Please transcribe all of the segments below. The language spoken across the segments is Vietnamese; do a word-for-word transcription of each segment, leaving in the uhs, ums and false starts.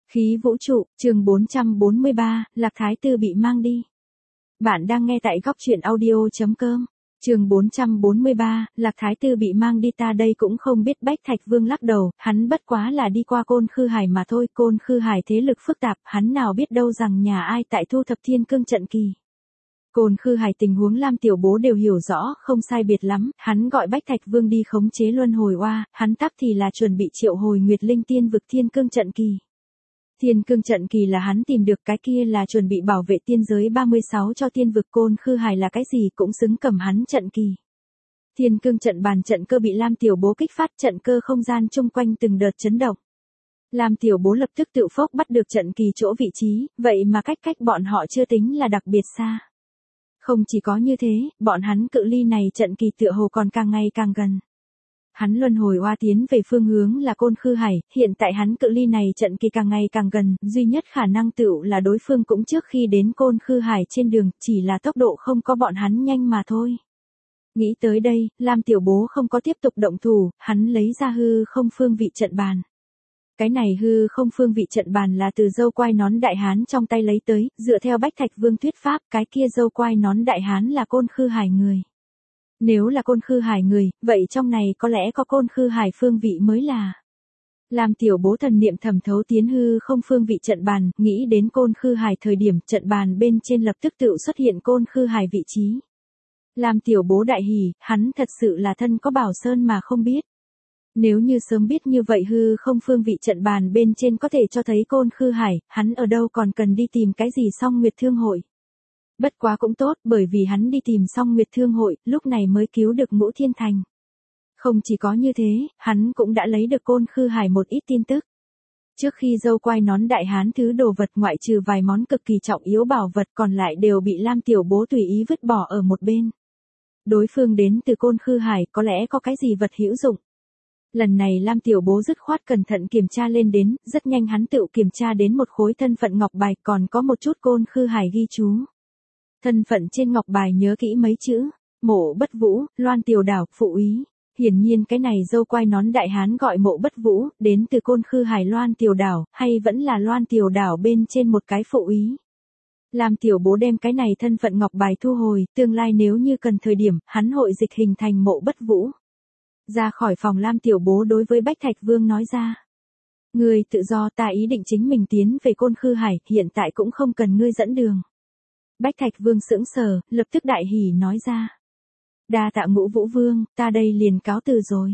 Khí vũ trụ, chương bốn trăm bốn mươi ba, Lạc Thái Tử bị mang đi. Bạn đang nghe tại góc truyện audio.com. Chương bốn trăm bốn mươi ba, Lạc Thái Tử bị mang đi, ta đây cũng không biết. Bách Thạch Vương lắc đầu, hắn bất quá là đi qua Côn Khư Hải mà thôi. Côn Khư Hải thế lực phức tạp, hắn nào biết đâu rằng nhà ai tại thu thập thiên cương trận kỳ. Côn Khư Hải tình huống Lam Tiểu Bố đều hiểu rõ, không sai biệt lắm. Hắn gọi Bách Thạch Vương đi khống chế luân hồi oa, hắn tắp thì là chuẩn bị triệu hồi Nguyệt Linh Tiên vực thiên cương trận kỳ. Thiên cương trận kỳ là hắn tìm được, cái kia là chuẩn bị bảo vệ tiên giới ba mươi sáu cho tiên vực. Côn Khư Hải là cái gì cũng xứng cầm hắn trận kỳ. Thiên cương trận bàn trận cơ bị Lam Tiểu Bố kích phát, trận cơ không gian chung quanh từng đợt chấn động. Lam Tiểu Bố lập tức tự phốc bắt được trận kỳ chỗ vị trí, vậy mà cách cách bọn họ chưa tính là đặc biệt xa. Không chỉ có như thế, bọn hắn cự ly này trận kỳ tựa hồ còn càng ngày càng gần. Hắn luân hồi oa tiến về phương hướng là Côn Khư Hải, hiện tại hắn cự ly này trận kỳ càng ngày càng gần, duy nhất khả năng tựu là đối phương cũng trước khi đến Côn Khư Hải trên đường, chỉ là tốc độ không có bọn hắn nhanh mà thôi. Nghĩ tới đây, Lam Tiểu Bố không có tiếp tục động thủ, hắn lấy ra hư không phương vị trận bàn. Cái này hư không phương vị trận bàn là từ dâu quai nón đại hán trong tay lấy tới, dựa theo Bách Thạch Vương thuyết pháp, cái kia dâu quai nón đại hán là Côn Khư Hải người. Nếu là Côn Khư Hải người, vậy trong này có lẽ có Côn Khư Hải phương vị mới là. Làm Tiểu Bố thần niệm thẩm thấu tiến hư không phương vị trận bàn, nghĩ đến Côn Khư Hải thời điểm trận bàn bên trên lập tức tự xuất hiện Côn Khư Hải vị trí. Làm Tiểu Bố đại hỉ, hắn thật sự là thân có bảo sơn mà không biết. Nếu như sớm biết như vậy hư không phương vị trận bàn bên trên có thể cho thấy Côn Khư Hải, hắn ở đâu còn cần đi tìm cái gì Song Nguyệt Thương Hội. Bất quá cũng tốt, bởi vì hắn đi tìm Song Nguyệt Thương Hội, lúc này mới cứu được Ngũ Thiên Thành. Không chỉ có như thế, hắn cũng đã lấy được Côn Khư Hải một ít tin tức. Trước khi dâu quai nón đại hán thứ đồ vật ngoại trừ vài món cực kỳ trọng yếu bảo vật còn lại đều bị Lam Tiểu Bố tùy ý vứt bỏ ở một bên. Đối phương đến từ Côn Khư Hải, có lẽ có cái gì vật hữu dụng. Lần này Lam Tiểu Bố dứt khoát cẩn thận kiểm tra lên đến, rất nhanh hắn tự kiểm tra đến một khối thân phận ngọc bài, còn có một chút Côn Khư Hải ghi chú. Thân phận trên ngọc bài nhớ kỹ mấy chữ, Mộ Bất Vũ, Loan Tiểu Đảo, phụ úy. Hiển nhiên cái này dâu quai nón đại hán gọi Mộ Bất Vũ, đến từ Côn Khư Hải Loan Tiểu Đảo, hay vẫn là Loan Tiểu Đảo bên trên một cái phụ úy. Lam Tiểu Bố đem cái này thân phận ngọc bài thu hồi, tương lai nếu như cần thời điểm, hắn hội dịch hình thành Mộ Bất Vũ. Ra khỏi phòng, Lam Tiểu Bố đối với Bách Thạch Vương nói ra. Ngươi tự do, ta ý định chính mình tiến về Côn Khư Hải, hiện tại cũng không cần ngươi dẫn đường. Bách Thạch Vương sững sờ, lập tức đại hỉ nói ra. Đa tạ Ngũ Vũ Vương, ta đây liền cáo từ rồi.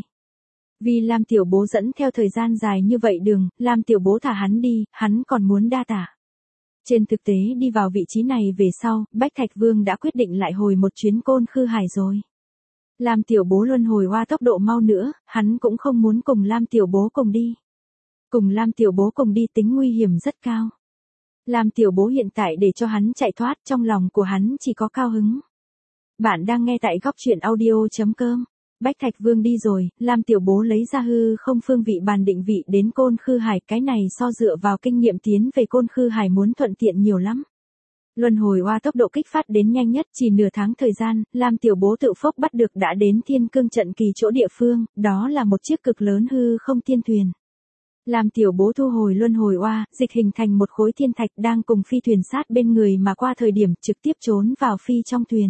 Vì Lam Tiểu Bố dẫn theo thời gian dài như vậy đường, Lam Tiểu Bố thả hắn đi, hắn còn muốn đa tạ. Trên thực tế đi vào vị trí này về sau, Bách Thạch Vương đã quyết định lại hồi một chuyến Côn Khư Hải rồi. Lam Tiểu Bố luân hồi hoa tốc độ mau nữa, hắn cũng không muốn cùng Lam Tiểu Bố cùng đi. Cùng Lam Tiểu Bố cùng đi tính nguy hiểm rất cao. Lam Tiểu Bố hiện tại để cho hắn chạy thoát, trong lòng của hắn chỉ có cao hứng. Bạn đang nghe tại góc truyện audio.com. Bách Thạch Vương đi rồi, Lam Tiểu Bố lấy ra hư không phương vị bàn định vị đến Côn Khư Hải, cái này so dựa vào kinh nghiệm tiến về Côn Khư Hải muốn thuận tiện nhiều lắm. Luân hồi oa tốc độ kích phát đến nhanh nhất, chỉ nửa tháng thời gian, Lam Tiểu Bố tự phốc bắt được đã đến thiên cương trận kỳ chỗ địa phương, đó là một chiếc cực lớn hư không thiên thuyền. Lam Tiểu Bố thu hồi luân hồi oa, dịch hình thành một khối thiên thạch đang cùng phi thuyền sát bên người mà qua thời điểm trực tiếp trốn vào phi trong thuyền.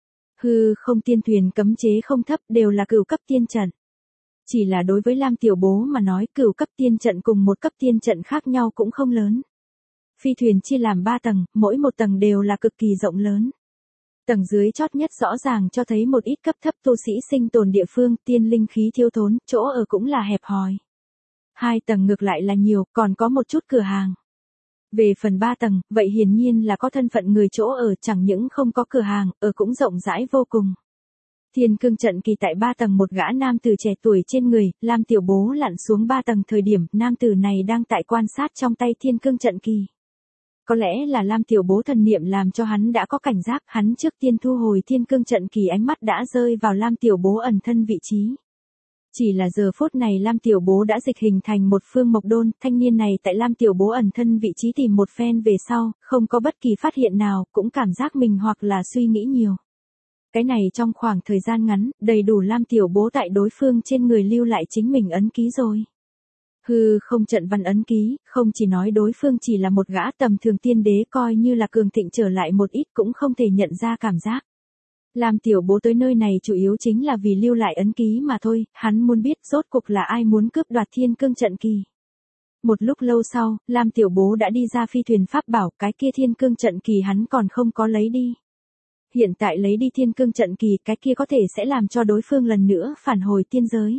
Hư không tiên thuyền cấm chế không thấp, đều là cửu cấp tiên trận. Chỉ là đối với Lam Tiểu Bố mà nói, cửu cấp tiên trận cùng một cấp tiên trận khác nhau cũng không lớn. Phi thuyền chia làm ba tầng, mỗi một tầng đều là cực kỳ rộng lớn. Tầng dưới chót nhất rõ ràng cho thấy một ít cấp thấp tu sĩ sinh tồn địa phương, tiên linh khí thiếu thốn, chỗ ở cũng là hẹp hòi. Hai tầng ngược lại là nhiều, còn có một chút cửa hàng. Về phần ba tầng, vậy hiển nhiên là có thân phận người chỗ ở, chẳng những không có cửa hàng, ở cũng rộng rãi vô cùng. Thiên cương trận kỳ tại ba tầng, một gã nam tử trẻ tuổi trên người, Lam Tiểu Bố lặn xuống ba tầng thời điểm, nam tử này đang tại quan sát trong tay thiên cương trận kỳ. Có lẽ là Lam Tiểu Bố thần niệm làm cho hắn đã có cảnh giác, hắn trước tiên thu hồi thiên cương trận kỳ, ánh mắt đã rơi vào Lam Tiểu Bố ẩn thân vị trí. Chỉ là giờ phút này Lam Tiểu Bố đã dịch hình thành một phương mộc đôn, thanh niên này tại Lam Tiểu Bố ẩn thân vị trí tìm một phen về sau, không có bất kỳ phát hiện nào, cũng cảm giác mình hoặc là suy nghĩ nhiều. Cái này trong khoảng thời gian ngắn, đầy đủ Lam Tiểu Bố tại đối phương trên người lưu lại chính mình ấn ký rồi. Hư không trận văn ấn ký, không chỉ nói đối phương chỉ là một gã tầm thường tiên đế, coi như là cường thịnh trở lại một ít cũng không thể nhận ra cảm giác. Lam tiểu bố tới nơi này chủ yếu chính là vì lưu lại ấn ký mà thôi, hắn muốn biết rốt cuộc là ai muốn cướp đoạt thiên cương trận kỳ. Một lúc lâu sau, Lam tiểu bố đã đi ra phi thuyền pháp bảo, cái kia thiên cương trận kỳ hắn còn không có lấy đi. Hiện tại lấy đi thiên cương trận kỳ, cái kia có thể sẽ làm cho đối phương lần nữa phản hồi tiên giới.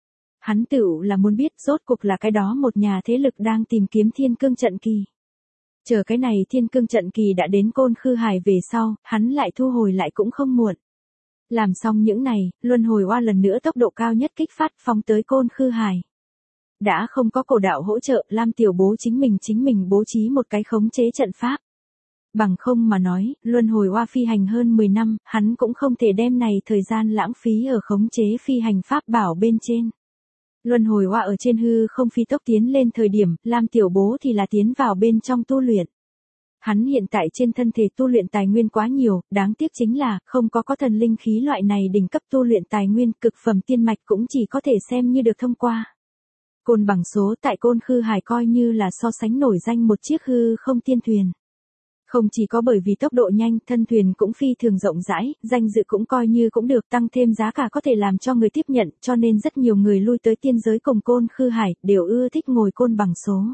Hắn tựu là muốn biết rốt cuộc là cái đó một nhà thế lực đang tìm kiếm thiên cương trận kỳ. Chờ cái này thiên cương trận kỳ đã đến Côn Khư Hải về sau, hắn lại thu hồi lại cũng không muộn. Làm xong những này, luân hồi oa lần nữa tốc độ cao nhất kích phát phóng tới Côn Khư Hải. Đã không có cổ đạo hỗ trợ, Lam tiểu bố chính mình chính mình bố trí một cái khống chế trận pháp. Bằng không mà nói, luân hồi oa phi hành hơn mười năm, hắn cũng không thể đem này thời gian lãng phí ở khống chế phi hành pháp bảo bên trên. Luân hồi oa ở trên hư không phi tốc tiến lên thời điểm, Lam tiểu bố thì là tiến vào bên trong tu luyện. Hắn hiện tại trên thân thể tu luyện tài nguyên quá nhiều, đáng tiếc chính là, không có có thần linh khí loại này đỉnh cấp tu luyện tài nguyên, cực phẩm tiên mạch cũng chỉ có thể xem như được thông qua. Côn bằng số tại Côn Khư Hải coi như là so sánh nổi danh một chiếc hư không tiên thuyền. Không chỉ có bởi vì tốc độ nhanh, thân thuyền cũng phi thường rộng rãi, danh dự cũng coi như cũng được, tăng thêm giá cả có thể làm cho người tiếp nhận, cho nên rất nhiều người lui tới tiên giới cùng Côn Khư Hải, đều ưa thích ngồi côn bằng số.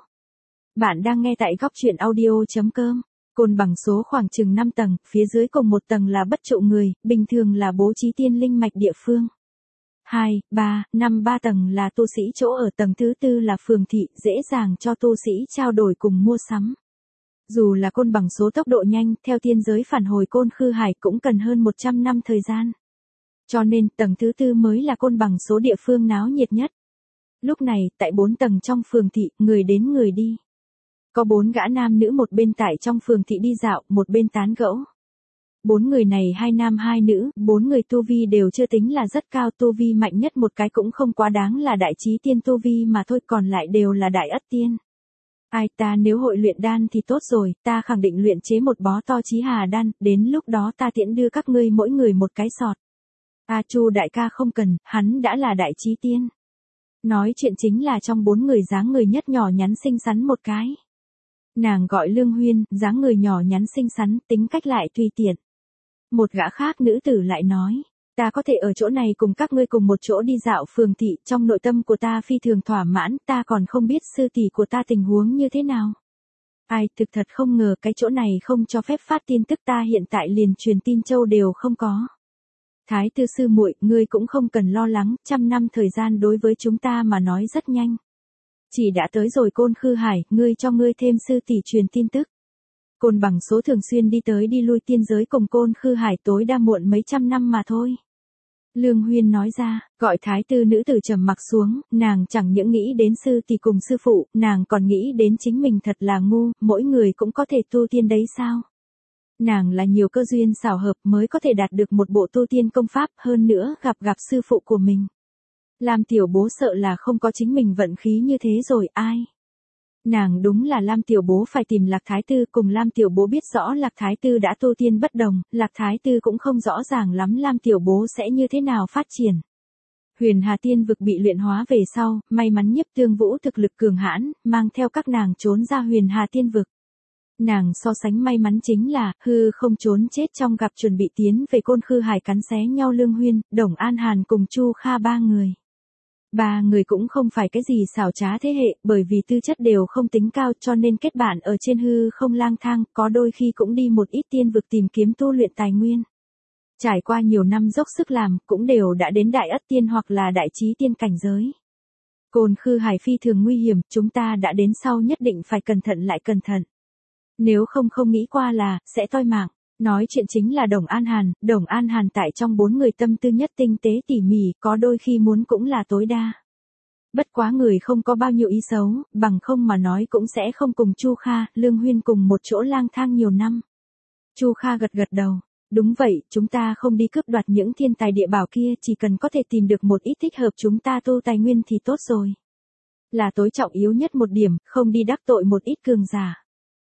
Bạn đang nghe tại góc truyện audio.com. Côn bằng số khoảng chừng năm tầng, phía dưới cùng một tầng là bất trụ người, bình thường là bố trí tiên linh mạch địa phương. hai, ba, năm ba tầng là tu sĩ chỗ ở, tầng thứ tư là phường thị, dễ dàng cho tu sĩ trao đổi cùng mua sắm. Dù là côn bằng số tốc độ nhanh, theo tiên giới phản hồi Côn Khư Hải cũng cần hơn một trăm năm thời gian. Cho nên, tầng thứ tư mới là côn bằng số địa phương náo nhiệt nhất. Lúc này, tại bốn tầng trong phường thị, người đến người đi. Có bốn gã nam nữ một bên tại trong phường thị đi dạo, một bên tán gẫu. Bốn người này hai nam hai nữ, bốn người tu vi đều chưa tính là rất cao, tu vi mạnh nhất một cái cũng không quá đáng là đại chí tiên tu vi mà thôi, còn lại đều là đại ất tiên. Ai, ta nếu hội luyện đan thì tốt rồi, ta khẳng định luyện chế một bó to chí hà đan, đến lúc đó ta tiễn đưa các ngươi mỗi người một cái sọt. A Chu đại ca không cần, hắn đã là đại chí tiên. Nói chuyện chính là trong bốn người dáng người nhất nhỏ nhắn xinh xắn một cái. Nàng gọi Lương Huyên, dáng người nhỏ nhắn xinh xắn, tính cách lại tùy tiện. Một gã khác nữ tử lại nói, ta có thể ở chỗ này cùng các ngươi cùng một chỗ đi dạo phường thị, trong nội tâm của ta phi thường thỏa mãn, ta còn không biết sư tỷ của ta tình huống như thế nào. Ai, thực thật không ngờ cái chỗ này không cho phép phát tin tức, ta hiện tại liền truyền tin châu đều không có. Thái tư sư muội, ngươi cũng không cần lo lắng, trăm năm thời gian đối với chúng ta mà nói rất nhanh. Chỉ đã tới rồi Côn Khư Hải, ngươi cho ngươi thêm sư tỷ truyền tin tức. Côn bằng số thường xuyên đi tới đi lui tiên giới cùng Côn Khư Hải, tối đa muộn mấy trăm năm mà thôi. Lương Huyên nói ra, gọi thái tư nữ tử trầm mặc xuống, nàng chẳng những nghĩ đến sư tỷ cùng sư phụ, nàng còn nghĩ đến chính mình thật là ngu, mỗi người cũng có thể tu tiên đấy sao? Nàng là nhiều cơ duyên xảo hợp mới có thể đạt được một bộ tu tiên công pháp, hơn nữa gặp gặp sư phụ của mình. Lam tiểu bố sợ là không có chính mình vận khí như thế rồi, ai? Nàng đúng là Lam tiểu bố phải tìm Lạc Thái Tư, cùng Lam tiểu bố biết rõ Lạc Thái Tư đã tu tiên bất đồng, Lạc Thái Tư cũng không rõ ràng lắm Lam tiểu bố sẽ như thế nào phát triển. Huyền Hà Tiên vực bị luyện hóa về sau, may mắn Nhiếp Tương Vũ thực lực cường hãn, mang theo các nàng trốn ra Huyền Hà Tiên vực. Nàng so sánh may mắn chính là, hư không trốn chết trong gặp chuẩn bị tiến về Côn Khư Hải cắn xé nhau Lương Huyên, Đồng An Hàn cùng Chu Kha ba người. Ba người cũng không phải cái gì xảo trá thế hệ, bởi vì tư chất đều không tính cao cho nên kết bạn ở trên hư không lang thang, có đôi khi cũng đi một ít tiên vực tìm kiếm tu luyện tài nguyên. Trải qua nhiều năm dốc sức làm, cũng đều đã đến đại ất tiên hoặc là đại chí tiên cảnh giới. Côn Khư Hải phi thường nguy hiểm, chúng ta đã đến sau nhất định phải cẩn thận lại cẩn thận. Nếu không không nghĩ qua là, sẽ toi mạng. Nói chuyện chính là Đồng An Hàn, Đồng An Hàn tại trong bốn người tâm tư nhất tinh tế tỉ mỉ, có đôi khi muốn cũng là tối đa. Bất quá người không có bao nhiêu ý xấu, bằng không mà nói cũng sẽ không cùng Chu Kha, Lương Huyên cùng một chỗ lang thang nhiều năm. Chu Kha gật gật đầu, đúng vậy, chúng ta không đi cướp đoạt những thiên tài địa bảo kia, chỉ cần có thể tìm được một ít thích hợp chúng ta tu tài nguyên thì tốt rồi. Là tối trọng yếu nhất một điểm, không đi đắc tội một ít cường giả.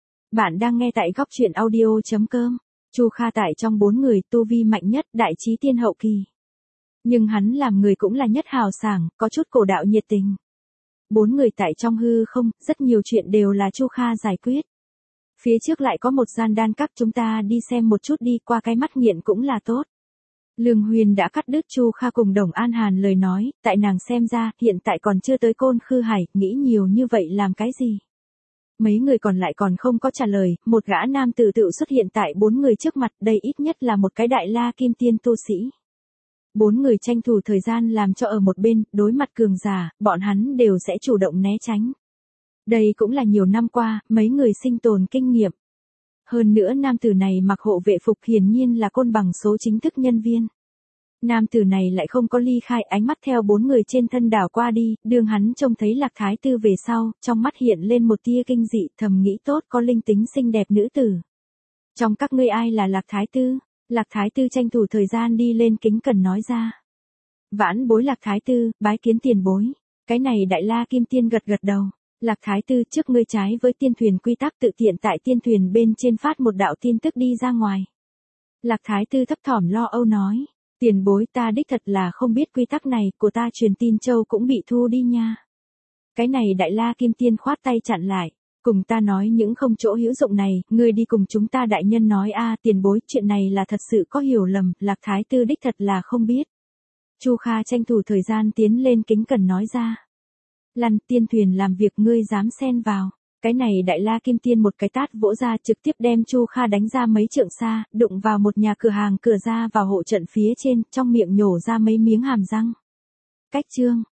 Bạn đang nghe tại góc truyện audio.com. Chu Kha tại trong bốn người tu vi mạnh nhất, đại chí tiên hậu kỳ. Nhưng hắn làm người cũng là nhất hào sảng, có chút cổ đạo nhiệt tình. Bốn người tại trong hư không, rất nhiều chuyện đều là Chu Kha giải quyết. Phía trước lại có một gian đan các, chúng ta đi xem một chút đi, qua cái mắt nghiện cũng là tốt. Lương Huyền đã cắt đứt Chu Kha cùng Đồng An Hàn lời nói, tại nàng xem ra, hiện tại còn chưa tới Côn Khư Hải, nghĩ nhiều như vậy làm cái gì? Mấy người còn lại còn không có trả lời, một gã nam tử tự xuất hiện tại bốn người trước mặt, đây ít nhất là một cái đại la kim tiên tu sĩ. Bốn người tranh thủ thời gian làm cho ở một bên, đối mặt cường giả, bọn hắn đều sẽ chủ động né tránh. Đây cũng là nhiều năm qua, mấy người sinh tồn kinh nghiệm. Hơn nữa nam tử này mặc hộ vệ phục hiển nhiên là côn bằng số chính thức nhân viên. Nam tử này lại không có ly khai, ánh mắt theo bốn người trên thân đảo qua đi, đường hắn trông thấy Lạc Thái Tư về sau, trong mắt hiện lên một tia kinh dị, thầm nghĩ tốt có linh tính xinh đẹp nữ tử. Trong các ngươi ai là Lạc Thái Tư? Lạc Thái Tư tranh thủ thời gian đi lên kính cẩn nói ra. Vãn bối Lạc Thái Tư, bái kiến tiền bối. Cái này đại la kim tiên gật gật đầu. Lạc Thái Tư, trước ngươi trái với tiên thuyền quy tắc tự tiện tại tiên thuyền bên trên phát một đạo tin tức đi ra ngoài. Lạc Thái Tư thấp thỏm lo âu nói. Tiền bối, ta đích thật là không biết quy tắc này, của ta truyền tin châu cũng bị thu đi nha. Cái này đại la kim tiên khoát tay chặn lại. Cùng ta nói những không chỗ hữu dụng này, ngươi đi cùng chúng ta đại nhân nói a tiền bối, chuyện này là thật sự có hiểu lầm, Lạc Thái Tư đích thật là không biết. Chu Kha tranh thủ thời gian tiến lên kính cẩn nói ra. Lăn, tiên thuyền làm việc ngươi dám xen vào. Cái này đại la kim tiên một cái tát vỗ ra, trực tiếp đem Chu Kha đánh ra mấy trượng xa, đụng vào một nhà cửa hàng cửa ra vào hộ trận phía trên, trong miệng nhổ ra mấy miếng hàm răng. Cách chương